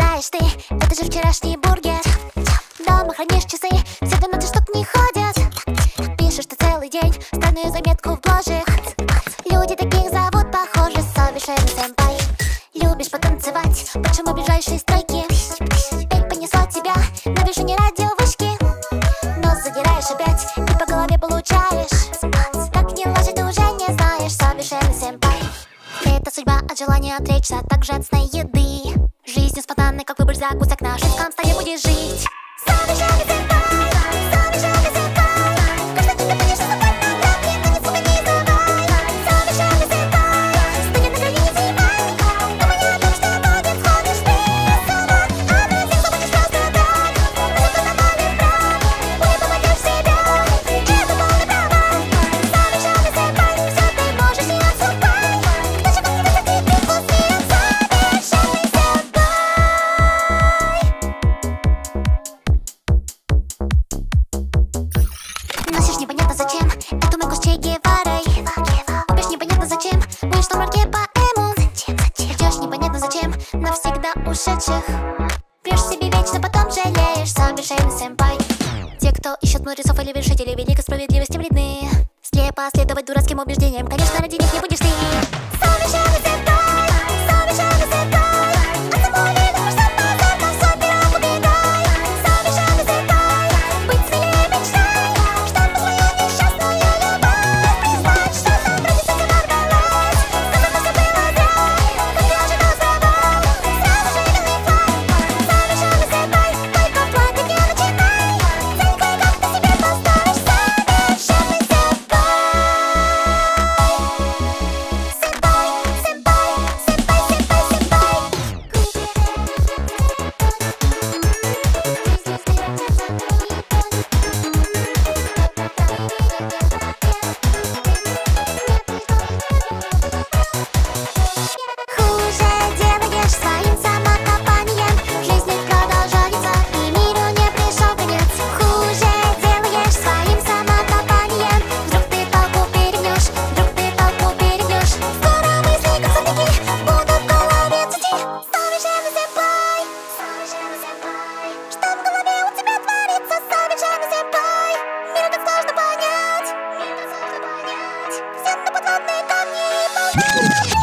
играешь ты? Это же вчерашний бургер. Дома хранишь часы, все до ночи чтоб не ходят. Пишешь ты целый день странную заметку в бложик. Люди таких зовут, похоже, совершенно сэмпай. Любишь потанцевать, почему ближайшие стройки? Петь понесло тебя на вершине радиовышки. Нос задираешь опять и по голове получаешь. Как не ложить, ты уже не знаешь, совершенно сэмпай. Это судьба от желания отречься, а также от сной еды. Жизнью спонтанной, как выбор закусок, на шведском столе будешь жить. Совершенно сэмпай, совершенно сэмпай. Каждый день ты будешь наступать на грабли, но ни звука не издавай. Совершенно сэмпай, студент на границе зимой. Думай о том, что будет, сходишь ты с ума. А на всех забудешь просто так. Но зато на поле прав, не попадешь в себя. Это полное право. Совершенно сэмпай, все ты можешь, не отступай. Кто же вам не даст такие прикусы? Совершенный сэмпай. Носишь непонятно зачем эту майку с Че Геварой. Купишь непонятно зачем будешь на марке поэму. Ждешь непонятно зачем навсегда ушедших. Пьешь себе вечно, потом жалеешь. Совершенный сэмпай. Те, кто ищет мудрецов или вершителей великой справедливости, вредны. Слепо следовать дурацким убеждениям, конечно, ради них не будешь ты. Совершенный сэмпай, совершенный сэмпай. От самого видишь сам позор, но свой пирог убегай. Совершенный сэмпай, быть смелее мечтай. Чтоб твою несчастную любовь признать, что там родится ворвалась. Сказано, все было зря, как ты ожидал завал. Сразу же видный флаг. Совершенный сэмпай, только плакать не начинай. Цель кое-как ты себе поставишь. Совершенный сэмпай. Сэмпай, сэмпай, хуже делаешь своим самокопанием. Жизнь продолжается, и миру не пришел конец. Хуже делаешь своим самокопанием. Вдруг ты толпу перегнешь, Скоро мысли, как сорняки, будут в голове цвети. Совершенный сэмпай, что в голове у тебя творится? Совершенный сэмпай, мир так сложно понять. Все на подводные камни.